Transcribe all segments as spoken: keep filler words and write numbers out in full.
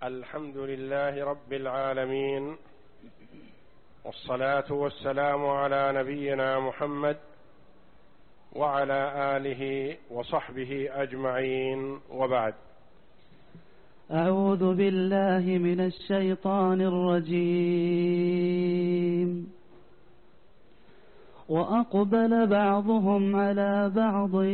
الحمد لله رب العالمين، والصلاة والسلام على نبينا محمد وعلى آله وصحبه أجمعين، وبعد. أعوذ بالله من الشيطان الرجيم. وأقبل بعضهم على بعض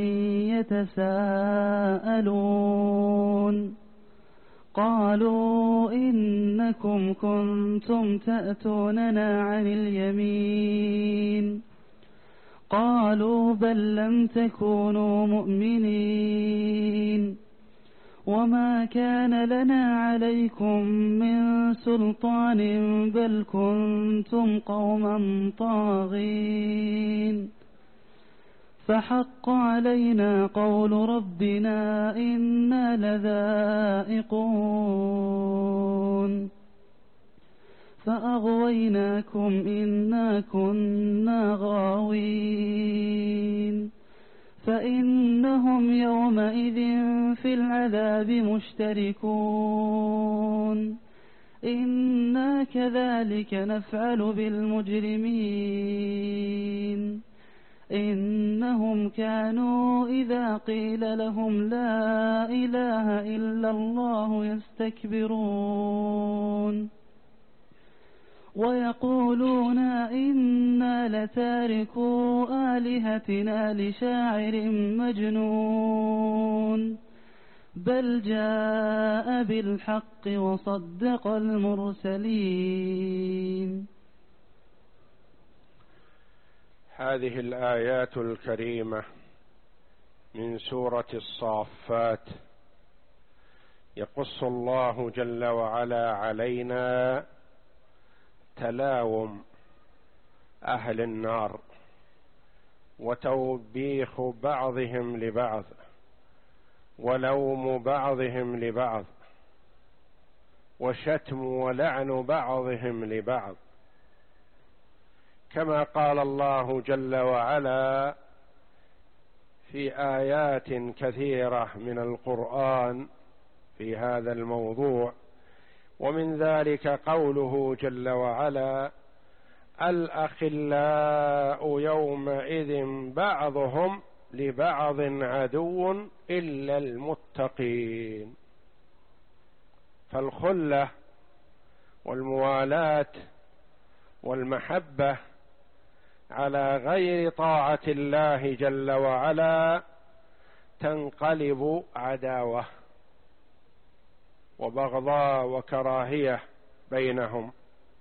يتساءلون قالوا إنكم كنتم تأتوننا عن اليمين قالوا بل لم تكونوا مؤمنين وما كان لنا عليكم من سلطان بل كنتم قوما طاغين فحق علينا قول ربنا إنا لذائقون فأغويناكم إنا كنا غاوين فإنهم يومئذ في العذاب مشتركون إنا كذلك نفعل بالمجرمين إنهم كانوا إذا قيل لهم لا إله إلا الله يستكبرون ويقولون إنا لتاركو آلهتنا لشاعر مجنون بل جاء بالحق وصدق المرسلين. هذه الآيات الكريمة من سورة الصافات يقص الله جل وعلا علينا تلاوم أهل النار وتوبيخ بعضهم لبعض ولوم بعضهم لبعض وشتم ولعن بعضهم لبعض، كما قال الله جل وعلا في آيات كثيرة من القرآن في هذا الموضوع. ومن ذلك قوله جل وعلا: الأخلاء يومئذ بعضهم لبعض عدو إلا المتقين. فالخلة والموالاة والمحبة على غير طاعة الله جل وعلا تنقلب عداوة وبغضاء وكراهية بينهم.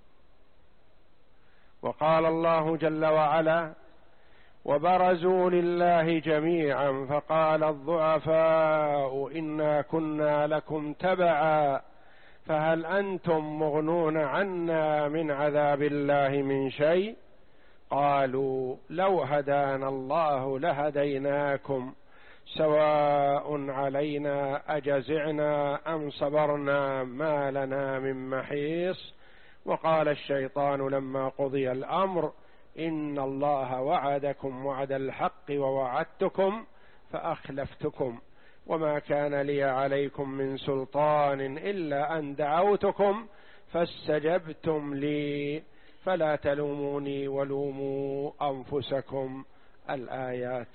وقال الله جل وعلا: وبرزوا لله جميعا فقال الضعفاء إنا كنا لكم تبعا فهل أنتم مغنون عنا من عذاب الله من شيء قالوا لو هدانا الله لهديناكم سواء علينا أجزعنا أم صبرنا ما لنا من محيص. وقال الشيطان لما قضي الأمر إن الله وعدكم وعد الحق ووعدتكم فأخلفتكم وما كان لي عليكم من سلطان إلا أن دعوتكم فاستجبتم لي فلا تلوموني ولوموا أنفسكم. الآيات.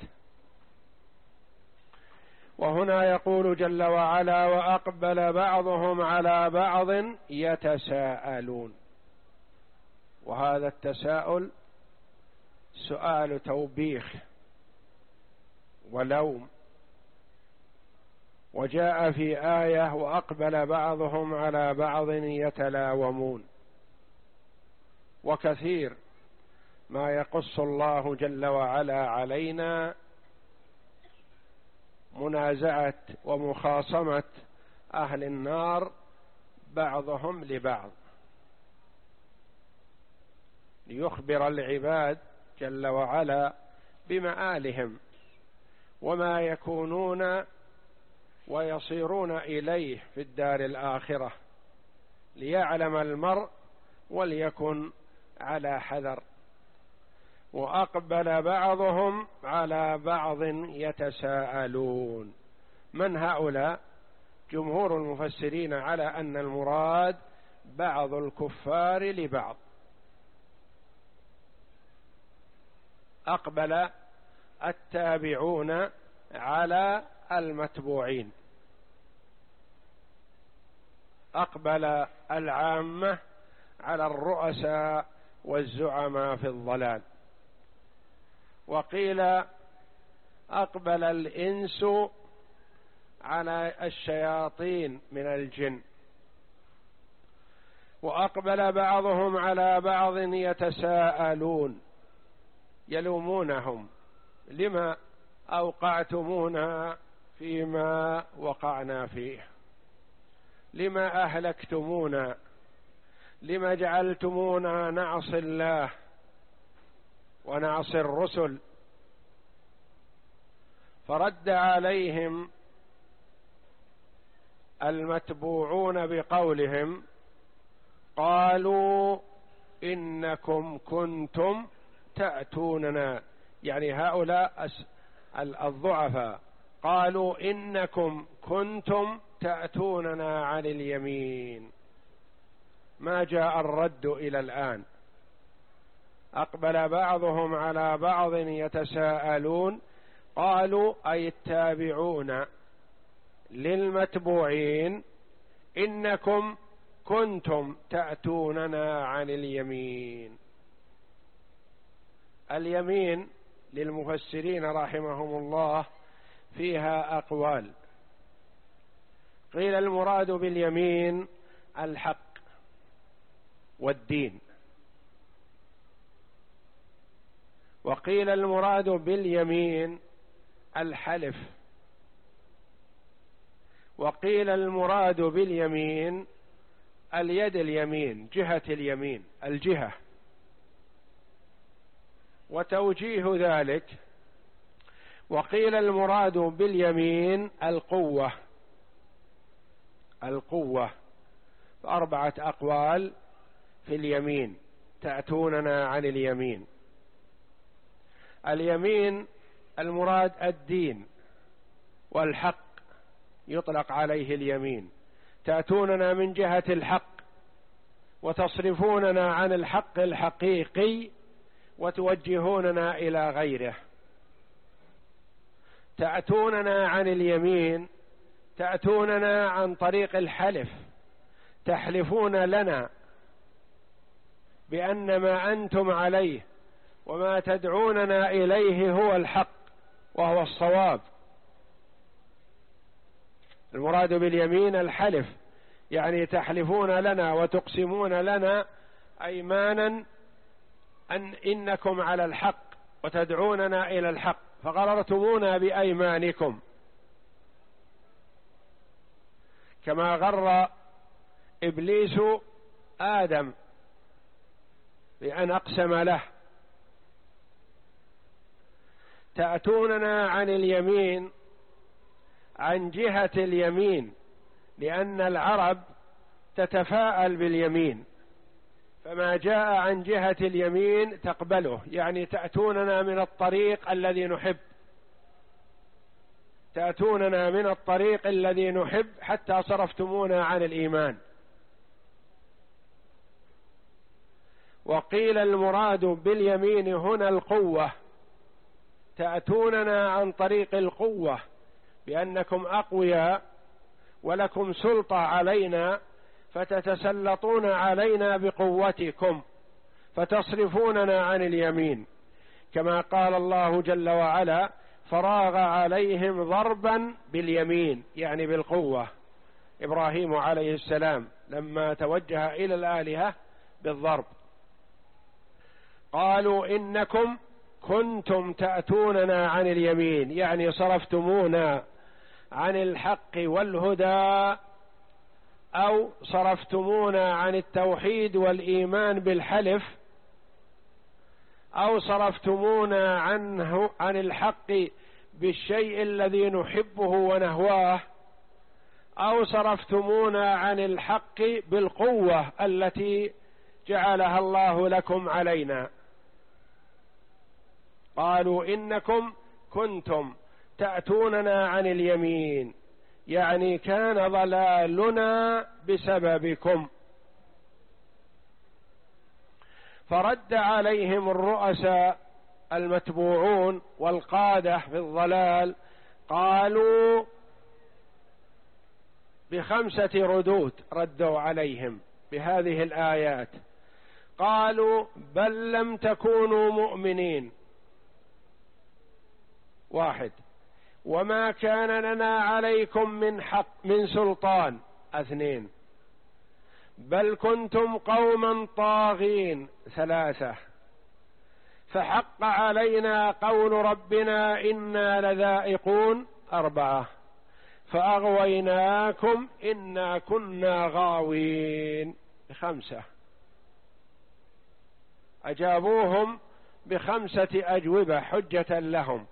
وهنا يقول جل وعلا: وأقبل بعضهم على بعض يتساءلون. وهذا التساؤل سؤال توبيخ ولوم. وجاء في آية: وأقبل بعضهم على بعض يتلاومون. وكثير ما يقص الله جل وعلا علينا منازعة ومخاصمة أهل النار بعضهم لبعض، ليخبر العباد جل وعلا بمآلهم وما يكونون ويصيرون إليه في الدار الآخرة، ليعلم المرء وليكن على حذر. وأقبل بعضهم على بعض يتساءلون. من هؤلاء؟ جمهور المفسرين على أن المراد بعض الكفار لبعض. أقبل التابعون على المتبوعين، أقبل العامة على الرؤساء والزعماء في الضلال. وقيل أقبل الإنس على الشياطين من الجن، وأقبل بعضهم على بعض يتساءلون، يلومونهم: لما أوقعتمونا فيما وقعنا فيه؟ لما أهلكتمونا؟ لما جعلتمونا نعصي الله ونعصي الرسل؟ فرد عليهم المتبوعون بقولهم: قالوا إنكم كنتم تأتوننا، يعني هؤلاء الضعفاء قالوا إنكم كنتم تأتوننا عن اليمين. ما جاء الرد إلى الآن. أقبل بعضهم على بعض يتساءلون، قالوا أي التابعون للمتبوعين: إنكم كنتم تأتوننا عن اليمين. اليمين للمفسرين رحمهم الله فيها أقوال. قيل المراد باليمين الحق والدين، وقيل المراد باليمين الحلف، وقيل المراد باليمين اليد اليمين، جهة اليمين، الجهة. وتوجيه ذلك: وقيل المراد باليمين القوة، القوة. أربعة أقوال في اليمين، تأتوننا عن اليمين. اليمين المراد الدين والحق، يطلق عليه اليمين. تأتوننا من جهة الحق وتصرفوننا عن الحق الحقيقي وتوجهوننا إلى غيره. تأتوننا عن اليمين، تأتوننا عن طريق الحلف، تحلفون لنا بأن ما أنتم عليه وما تدعوننا إليه هو الحق وهو الصواب. المراد باليمين الحلف، يعني تحلفون لنا وتقسمون لنا أيمانا أن إنكم على الحق وتدعوننا إلى الحق، فغررتمونا بأيمانكم كما غر إبليس آدم بأن أقسم له. تأتوننا عن اليمين عن جهة اليمين، لأن العرب تتفاءل باليمين، فما جاء عن جهة اليمين تقبله، يعني تأتوننا من الطريق الذي نحب، تأتوننا من الطريق الذي نحب حتى صرفتمونا عن الإيمان. وقيل المراد باليمين هنا القوة، تأتوننا عن طريق القوة بأنكم أقوياء ولكم سلطة علينا، فتتسلطون علينا بقوتكم فتصرفوننا عن اليمين، كما قال الله جل وعلا: فراغ عليهم ضربا باليمين، يعني بالقوة. إبراهيم عليه السلام لما توجه إلى الآلهة بالضرب. قالوا إنكم كنتم تأتوننا عن اليمين، يعني صرفتمونا عن الحق والهدى، أو صرفتمونا عن التوحيد والإيمان بالحلف، أو صرفتمونا عنه عن الحق بالشيء الذي نحبه ونهواه، أو صرفتمونا عن الحق بالقوة التي جعلها الله لكم علينا. قالوا إنكم كنتم تأتوننا عن اليمين، يعني كان ضلالنا بسببكم. فرد عليهم الرؤساء المتبوعون والقادة في الضلال، قالوا بخمسة ردود، ردوا عليهم بهذه الآيات. قالوا بل لم تكونوا مؤمنين، واحد، وما كان لنا عليكم من حق من سلطان، اثنين، بل كنتم قوما طاغين، ثلاثة، فحق علينا قول ربنا إنا لذائقون، أربعة، فأغويناكم إنا كنا غاوين، خمسة. أجابوهم بخمسة أجوبة حجة لهم.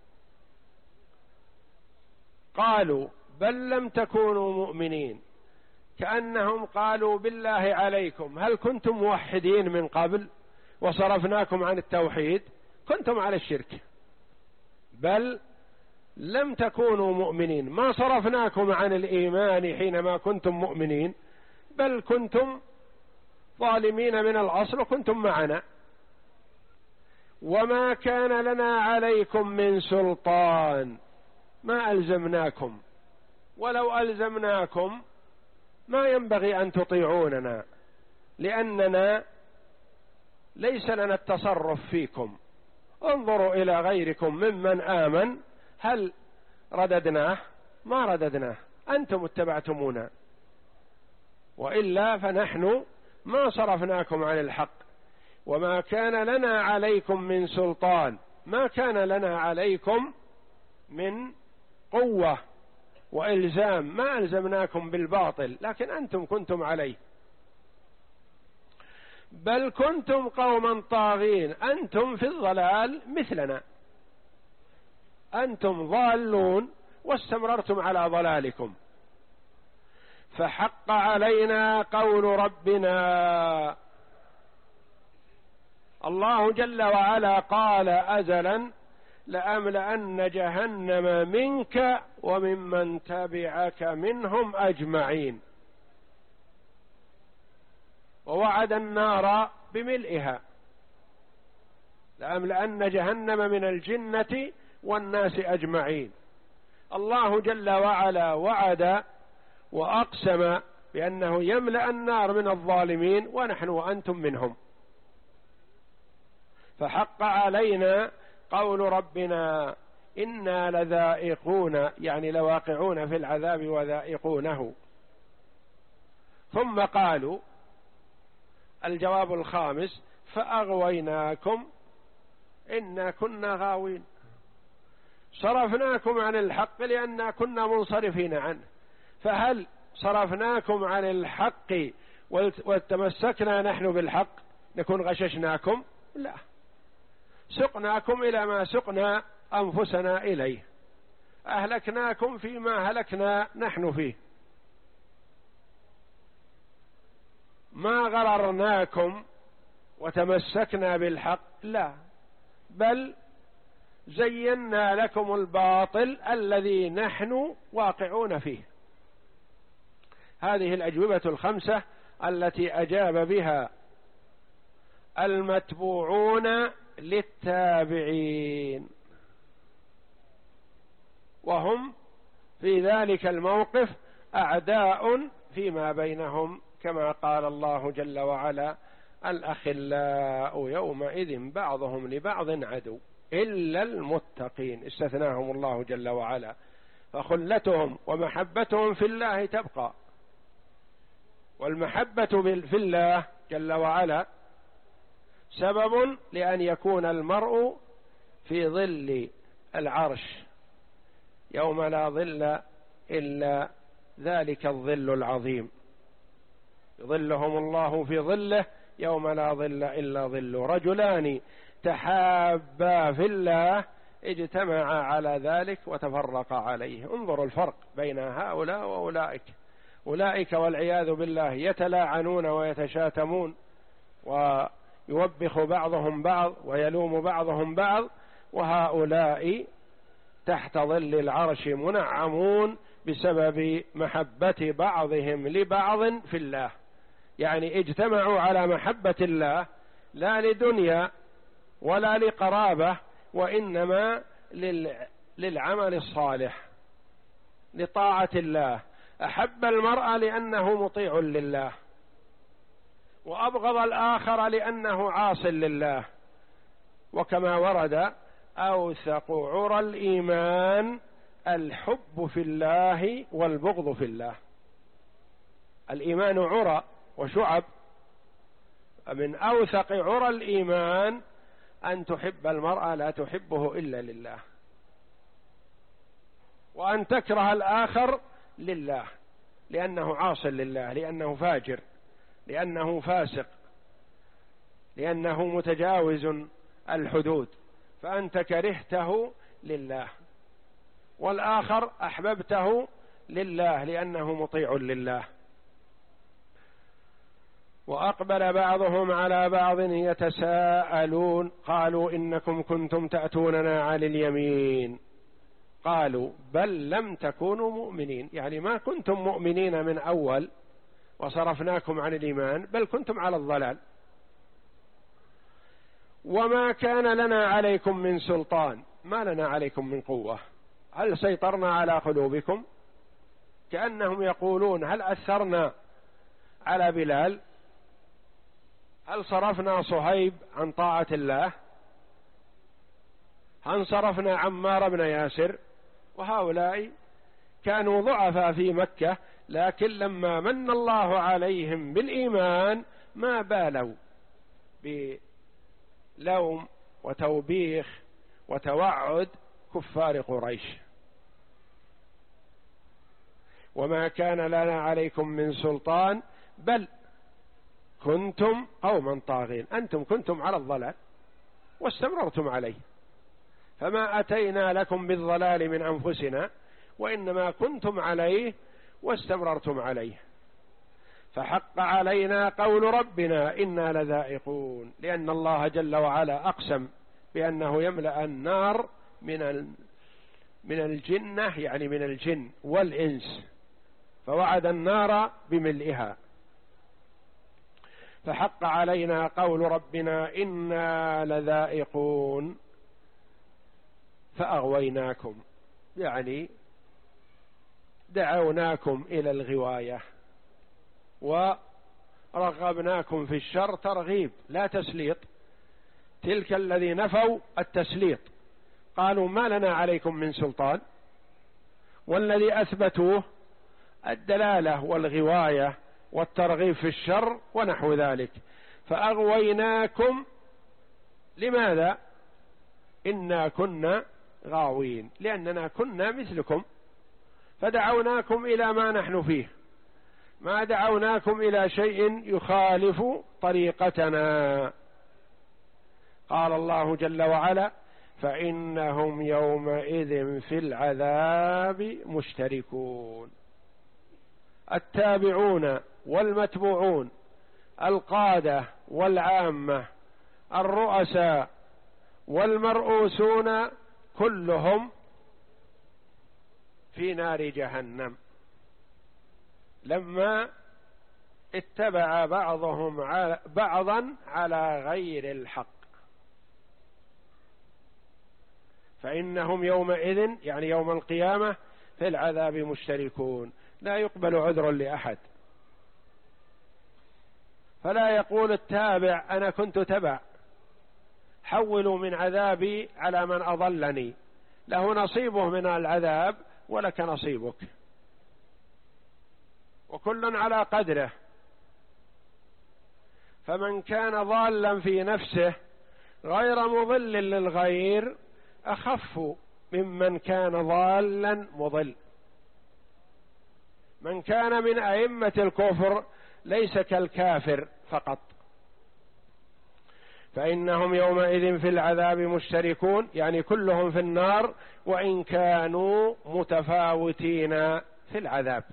قالوا بل لم تكونوا مؤمنين، كأنهم قالوا بالله عليكم هل كنتم موحدين من قبل وصرفناكم عن التوحيد؟ كنتم على الشرك. بل لم تكونوا مؤمنين، ما صرفناكم عن الإيمان حينما كنتم مؤمنين، بل كنتم ظالمين من الأصل وكنتم معنا. وما كان لنا عليكم من سلطان، ما ألزمناكم، ولو ألزمناكم ما ينبغي أن تطيعوننا، لأننا ليس لنا التصرف فيكم. انظروا إلى غيركم ممن آمن، هل رددناه؟ ما رددناه، أنتم اتبعتمونا، وإلا فنحن ما صرفناكم عن الحق. وما كان لنا عليكم من سلطان، ما كان لنا عليكم من قوة وإلزام، ما ألزمناكم بالباطل، لكن أنتم كنتم عليه. بل كنتم قوما طاغين، أنتم في الضلال مثلنا، أنتم ضالون واستمررتم على ضلالكم. فحق علينا قول ربنا، الله جل وعلا قال أزلا لأملأن جهنم منك وممن تبعك منهم أجمعين، ووعد النار بملئها، لأملأن جهنم من الجنة والناس أجمعين. الله جل وعلا وعد وأقسم بأنه يملأ النار من الظالمين، ونحن وأنتم منهم. فحق علينا قول ربنا إنا لذائقون، يعني لواقعون في العذاب وذائقونه. ثم قالوا الجواب الخامس فأغويناكم إنا كنا غاوين، صرفناكم عن الحق لأننا كنا منصرفين عنه. فهل صرفناكم عن الحق وتمسكنا نحن بالحق نكون غششناكم؟ لا، سقناكم إلى ما سقنا أنفسنا إليه، أهلكناكم فيما هلكنا نحن فيه، ما غررناكم وتمسكنا بالحق، لا، بل زينا لكم الباطل الذي نحن واقعون فيه. هذه الأجوبة الخمسة التي أجاب بها المتبوعون للتابعين، وهم في ذلك الموقف أعداء فيما بينهم، كما قال الله جل وعلا الأخلاء يومئذ بعضهم لبعض عدو إلا المتقين، استثناهم الله جل وعلا. فخلتهم ومحبتهم في الله تبقى، والمحبة في الله جل وعلا سبب لأن يكون المرء في ظل العرش يوم لا ظل إلا ذلك الظل العظيم، يظلهم الله في ظله يوم لا ظل إلا ظله. رجلان تحابا في الله اجتمعا على ذلك وتفرقا عليه. انظروا الفرق بين هؤلاء وأولئك. أولئك والعياذ بالله يتلاعنون ويتشاتمون ويوبخ بعضهم بعض ويلوم بعضهم بعض، وهؤلاء تحت ظل العرش منعمون بسبب محبة بعضهم لبعض في الله، يعني اجتمعوا على محبة الله لا لدنيا ولا لقرابة، وإنما للعمل الصالح لطاعة الله. أحب المرء لأنه مطيع لله، وأبغض الآخر لأنه عاص لله. وكما ورد: أوثق عرى الإيمان الحب في الله والبغض في الله. الإيمان عرى وشعب، من أوثق عرى الإيمان أن تحب المرء لا تحبه إلا لله، وأن تكره الآخر لله لأنه عاص لله، لأنه فاجر، لأنه فاسق، لأنه متجاوز الحدود، فأنت كرهته لله، والآخر أحببته لله لأنه مطيع لله. وأقبل بعضهم على بعض يتساءلون قالوا إنكم كنتم تأتوننا عن اليمين قالوا بل لم تكونوا مؤمنين، يعني ما كنتم مؤمنين من أول وصرفناكم عن الإيمان، بل كنتم على الضلال. وما كان لنا عليكم من سلطان، ما لنا عليكم من قوة، هل سيطرنا على قلوبكم؟ كأنهم يقولون هل أثرنا على بلال؟ هل صرفنا صهيب عن طاعة الله؟ هل صرفنا عمار بن ياسر؟ وهؤلاء كانوا ضعفاء في مكة، لكن لما من الله عليهم بالإيمان ما بالوا بلوم وتوبيخ وتوعد كفار قريش. وما كان لنا عليكم من سلطان بل كنتم قوما طاغين، أنتم كنتم على الضلال واستمررتم عليه، فما أتينا لكم بالضلال من أنفسنا، وإنما كنتم عليه واستمررتم عليه. فحق علينا قول ربنا إنا لذائقون، لأن الله جل وعلا أقسم بأنه يملأ النار من من الجنة، يعني من الجن والإنس، فوعد النار بملئها. فحق علينا قول ربنا إنا لذائقون فأغويناكم، يعني دعوناكم إلى الغواية ورغبناكم في الشر ترغيب لا تسليط. تلك الذي نفوا التسليط قالوا ما لنا عليكم من سلطان، والذي أثبتوه الدلالة والغواية والترغيب في الشر ونحو ذلك. فأغويناكم لماذا؟ إنا كنا غاوين، لأننا كنا مثلكم، فدعوناكم إلى ما نحن فيه، ما دعوناكم إلى شيء يخالف طريقتنا. قال الله جل وعلا فإنهم يومئذ في العذاب مشتركون. التابعون والمتبوعون، القادة والعامة، الرؤساء والمرؤوسون، كلهم في نار جهنم، لما اتبع بعضهم بعضا على غير الحق. فإنهم يومئذ يعني يوم القيامة في العذاب مشتركون، لا يقبل عذر لأحد. فلا يقول التابع أنا كنت تبع، حولوا من عذابي على من أضلني، له نصيبه من العذاب ولك نصيبك، وكل على قدره. فمن كان ضالا في نفسه غير مضل للغير أخف ممن كان ضالا مضل. من كان من أئمة الكفر ليس كالكافر فقط. فإنهم يومئذ في العذاب مشتركون، يعني كلهم في النار وإن كانوا متفاوتين في العذاب.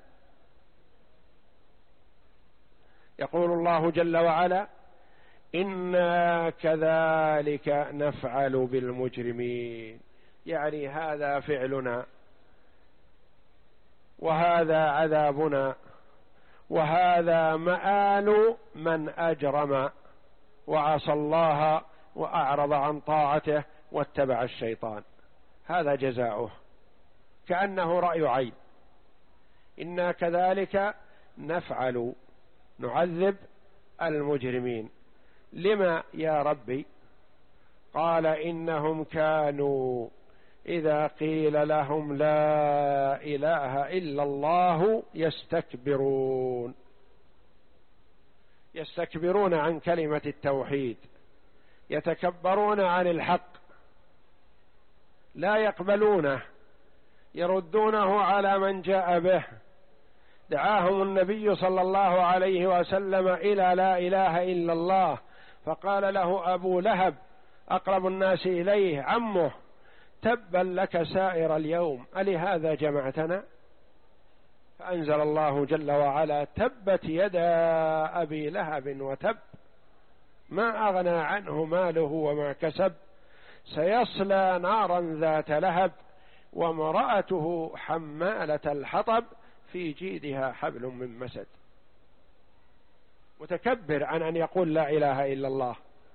يقول الله جل وعلا إنا كذلك نفعل بالمجرمين، يعني هذا فعلنا وهذا عذابنا، وهذا مآل من أجرم وعصى الله وأعرض عن طاعته واتبع الشيطان، هذا جزاؤه، كأنه رأي عين. إنا كذلك نفعل، نعذب المجرمين. لما يا ربي؟ قال إنهم كانوا إذا قيل لهم لا إله إلا الله يستكبرون، يستكبرون عن كلمة التوحيد، يتكبرون عن الحق، لا يقبلونه، يردونه على من جاء به. دعاهم النبي صلى الله عليه وسلم إلى لا إله إلا الله، فقال له أبو لهب أقرب الناس إليه عمه: تبا لك سائر اليوم، ألهذا جمعتنا؟ فأنزل الله جل وعلا: تبت يدا أبي لهب وتب، ما أغنى عنه ماله وما كسب، سيصلى نارا ذات لهب، وامرأته حمالة الحطب، في جيدها حبل من مسد. متكبر عن أن يقول لا إله إلا الله.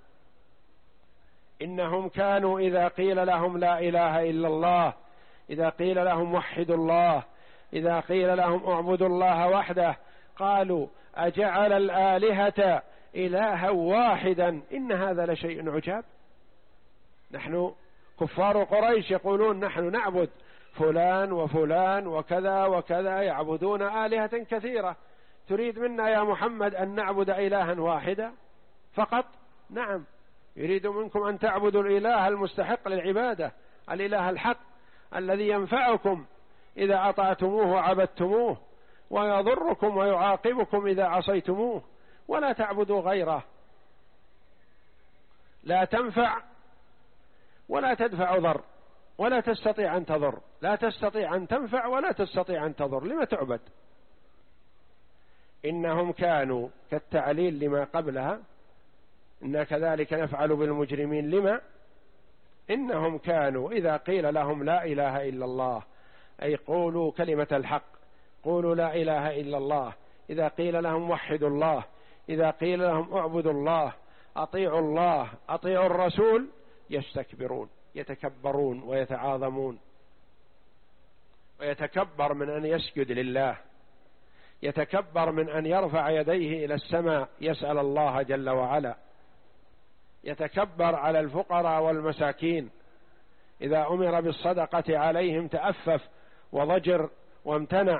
إنهم كانوا إذا قيل لهم لا إله إلا الله، إذا قيل لهم وحدوا الله، إذا قيل لهم اعبدوا الله وحده، قالوا أجعل الآلهة إلها واحدا إن هذا لشيء عجاب. نحن كفار قريش يقولون نحن نعبد فلان وفلان وكذا وكذا، يعبدون آلهة كثيرة، تريد منا يا محمد أن نعبد إلها واحدا فقط؟ نعم، يريد منكم أن تعبدوا الإله المستحق للعبادة، الإله الحق الذي ينفعكم إذا أطعتموه وعبدتموه، ويضركم ويعاقبكم إذا عصيتموه، ولا تعبدوا غيره. لا تنفع ولا تدفع ضر، ولا تستطيع أن تضر، لا تستطيع أن تنفع ولا تستطيع أن تضر، لما تعبد؟ إنهم كانوا كالتعليل لما قبلها، إنا كذلك نفعل بالمجرمين. لما؟ إنهم كانوا إذا قيل لهم لا إله إلا الله، أي قولوا كلمة الحق، قولوا لا إله إلا الله، إذا قيل لهم وحدوا الله، إذا قيل لهم اعبدوا الله، أطيعوا الله، أطيعوا الرسول، يستكبرون، يتكبرون ويتعاظمون. ويتكبر من أن يسجد لله، يتكبر من أن يرفع يديه إلى السماء يسأل الله جل وعلا، يتكبر على الفقراء والمساكين، إذا أمر بالصدقة عليهم تأفف وضجر وامتنع،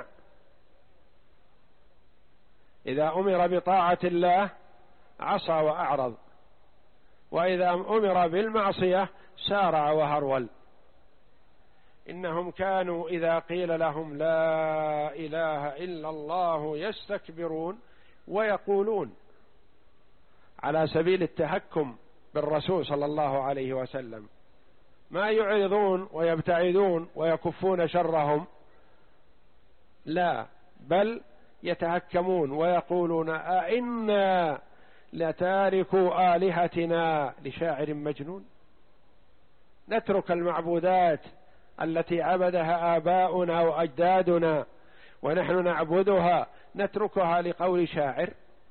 إذا أمر بطاعة الله عصى وأعرض، وإذا أمر بالمعصية سارع وهرول. إنهم كانوا إذا قيل لهم لا إله إلا الله يستكبرون ويقولون، على سبيل التهكم بالرسول صلى الله عليه وسلم، ما يعرضون ويبتعدون ويكفون شرهم، لا، بل يتهكمون ويقولون أئنا لتاركوا آلهتنا لشاعر مجنون؟ نترك المعبودات التي عبدها آباؤنا وأجدادنا ونحن نعبدها، نتركها لقول شاعر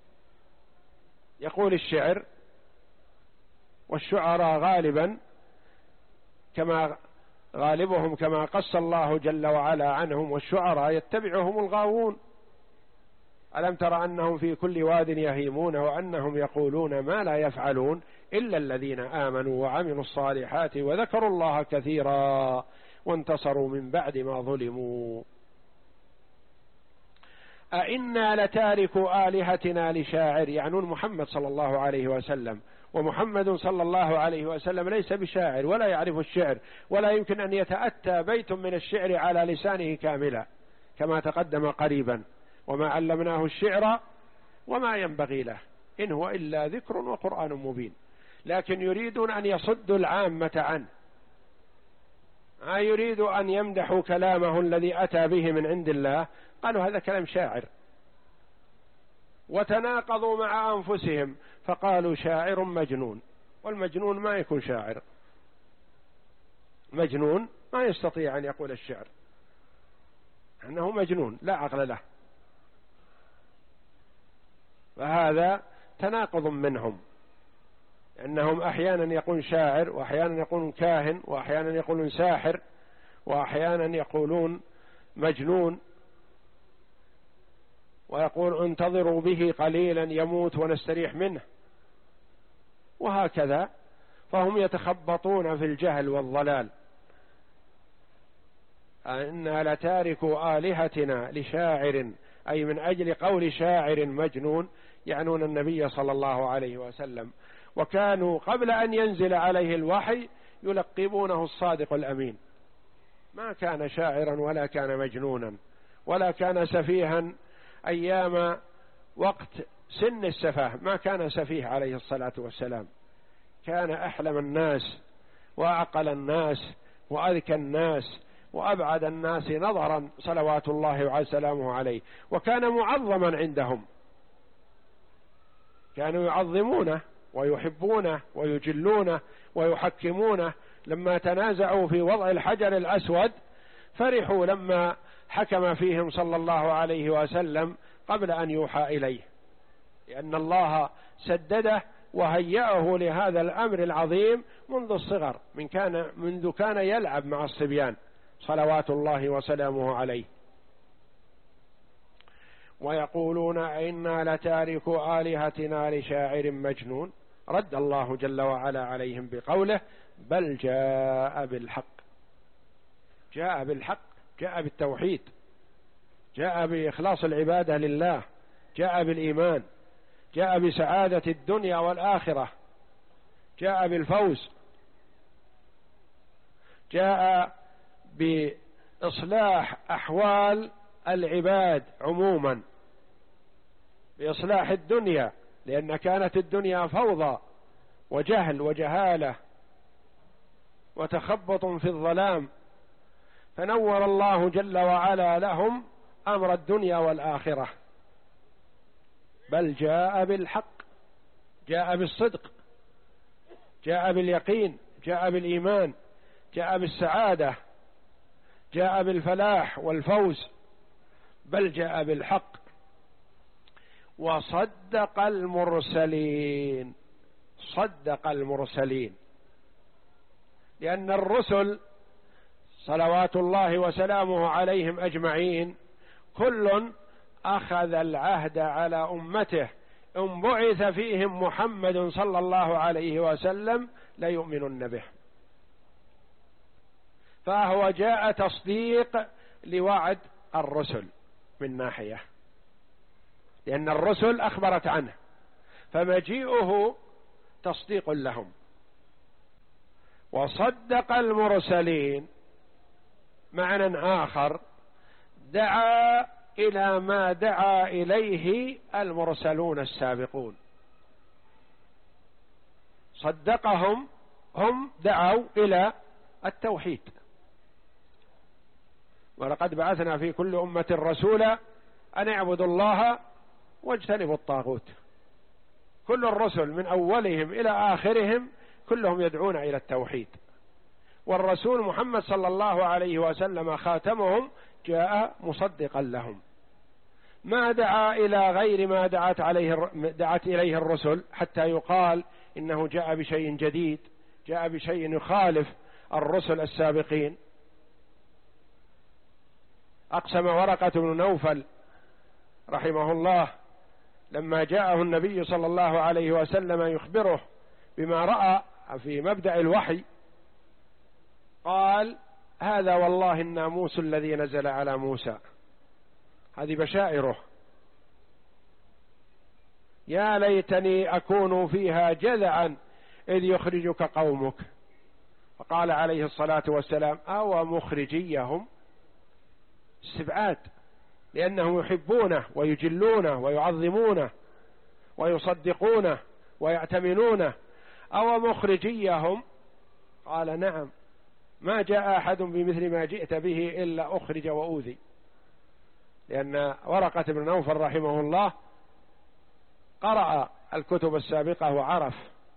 يقول الشعر؟ والشعراء غالبا كما غالبهم كما قص الله جل وعلا عنهم، والشعراء يتبعهم الغاوون. ألم تر أنهم في كل واد يهيمون وأنهم يقولون ما لا يفعلون إلا الذين آمنوا وعملوا الصالحات وذكروا الله كثيرا وانتصروا من بعد ما ظلموا. أئنا لتاركوا آلهتنا لشاعر، يعنون محمد صلى الله عليه وسلم، ومحمد صلى الله عليه وسلم ليس بشاعر ولا يعرف الشعر، ولا يمكن أن يتأتى بيت من الشعر على لسانه كاملا كما تقدم قريبا، وما علمناه الشعر وما ينبغي له، إن هو إلا ذكر وقرآن مبين. لكن يريدون أن يصدوا العامة عنه، ما يريد أن يمدحوا كلامه الذي أتى به من عند الله، قالوا هذا كلام شاعر، وتناقضوا مع أنفسهم فقالوا شاعر مجنون، والمجنون ما يكون شاعر، مجنون ما يستطيع أن يقول الشعر. أنه مجنون لا عقل له، فهذا تناقض منهم، أنهم أحيانا يقولون شاعر، وأحيانا يقولون كاهن، وأحيانا يقولون ساحر، وأحيانا يقولون مجنون، ويقول انتظروا به قليلا يموت ونستريح منه، وهكذا. فهم يتخبطون في الجهل والضلال. إنا لتاركوا آلهتنا لشاعر، أي من أجل قول شاعر مجنون، يعنون النبي صلى الله عليه وسلم. وكانوا قبل أن ينزل عليه الوحي يلقبونه الصادق الأمين، ما كان شاعرا ولا كان مجنونا ولا كان سفيها أيام وقت سن السفاه، ما كان سفيه عليه الصلاة والسلام، كان أحلم الناس وأعقل الناس وأذكى الناس وأبعد الناس نظرا صلوات الله وسلامه عليه، وكان معظما عندهم، كانوا يعظمونه ويحبونه ويجلونه ويحكمونه. لما تنازعوا في وضع الحجر الأسود فرحوا لما حكم فيهم صلى الله عليه وسلم قبل أن يوحى إليه، لأن الله سدده وهيأه لهذا الأمر العظيم منذ الصغر، من كان منذ كان يلعب مع الصبيان صلوات الله وسلامه عليه. ويقولون إنا لتاركوا آلهتنا لشاعر مجنون، رد الله جل وعلا عليهم بقوله بل جاء بالحق. جاء بالحق، جاء بالتوحيد، جاء بإخلاص العبادة لله، جاء بالإيمان، جاء بسعادة الدنيا والآخرة، جاء بالفوز، جاء بإصلاح أحوال العباد عموما، بإصلاح الدنيا، لأن كانت الدنيا فوضى وجهل وجهالة وتخبط في الظلام، فنور الله جل وعلا لهم أمر الدنيا والآخرة. بل جاء بالحق، جاء بالصدق، جاء باليقين، جاء بالإيمان، جاء بالسعادة، جاء بالفلاح والفوز، بل جاء بالحق. وصدق المرسلين، صدق المرسلين، لأن الرسل صلوات الله وسلامه عليهم أجمعين كل أخذ العهد على أمته إن بعث فيهم محمد صلى الله عليه وسلم ليؤمنن به، فهو جاء تصديق لوعد الرسل من ناحية، لأن الرسل أخبرت عنه، فمجيئه تصديق لهم. وصدق المرسلين معنى آخر، دعا إلى ما دعا إليه المرسلون السابقون، صدقهم، هم دعوا إلى التوحيد. ولقد بعثنا في كل أمة رسولا أن اعبدوا الله واجتنبوا الطاغوت. كل الرسل من أولهم إلى آخرهم كلهم يدعون إلى التوحيد، والرسول محمد صلى الله عليه وسلم خاتمهم جاء مصدقا لهم، ما دعا إلى غير ما دعت عليه دعت إليه الرسل حتى يقال إنه جاء بشيء جديد، جاء بشيء يخالف الرسل السابقين. أقسم ورقة بن نوفل رحمه الله لما جاءه النبي صلى الله عليه وسلم يخبره بما رأى في مبدأ الوحي، قال هذا والله الناموس الذي نزل على موسى، هذه بشائره، يا ليتني أكون فيها جذعا إذ يخرجك قومك. فقال عليه الصلاة والسلام أو مخرجيهم، استبعاد، لأنهم يحبونه ويجلونه ويعظمونه ويصدقونه ويعتمنونه. أو مخرجيهم، قال نعم، ما جاء أحد بمثل ما جئت به إلا أخرج وأوذي، لأن ورقة بن نوفل رحمه الله قرأ الكتب السابقة وعرف،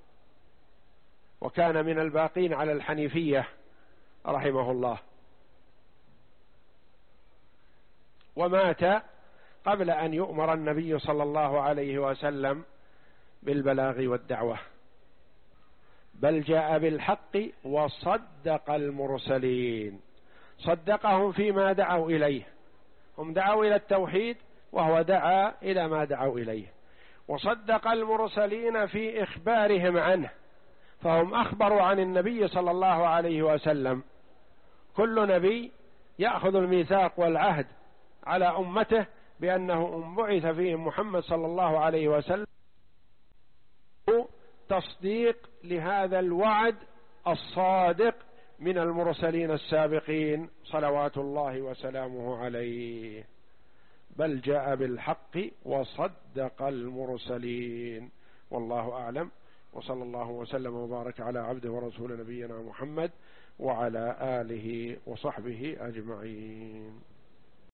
وكان من الباقين على الحنيفية رحمه الله. ومات قبل أن يؤمر النبي صلى الله عليه وسلم بالبلاغ والدعوة. بل جاء بالحق وصدق المرسلين، صدقهم فيما دعوا إليه، هم دعوا إلى التوحيد وهو دعا إلى ما دعوا إليه، وصدق المرسلين في إخبارهم عنه، فهم أخبروا عن النبي صلى الله عليه وسلم. كل نبي يأخذ الميثاق والعهد على أمته بأنه بعث فيهم محمد صلى الله عليه وسلم، تصديق لهذا الوعد الصادق من المرسلين السابقين صلوات الله وسلامه عليه. بل جاء بالحق وصدق المرسلين. والله أعلم، وصلى الله وسلم وبارك على عبده ورسول نبينا محمد وعلى آله وصحبه أجمعين.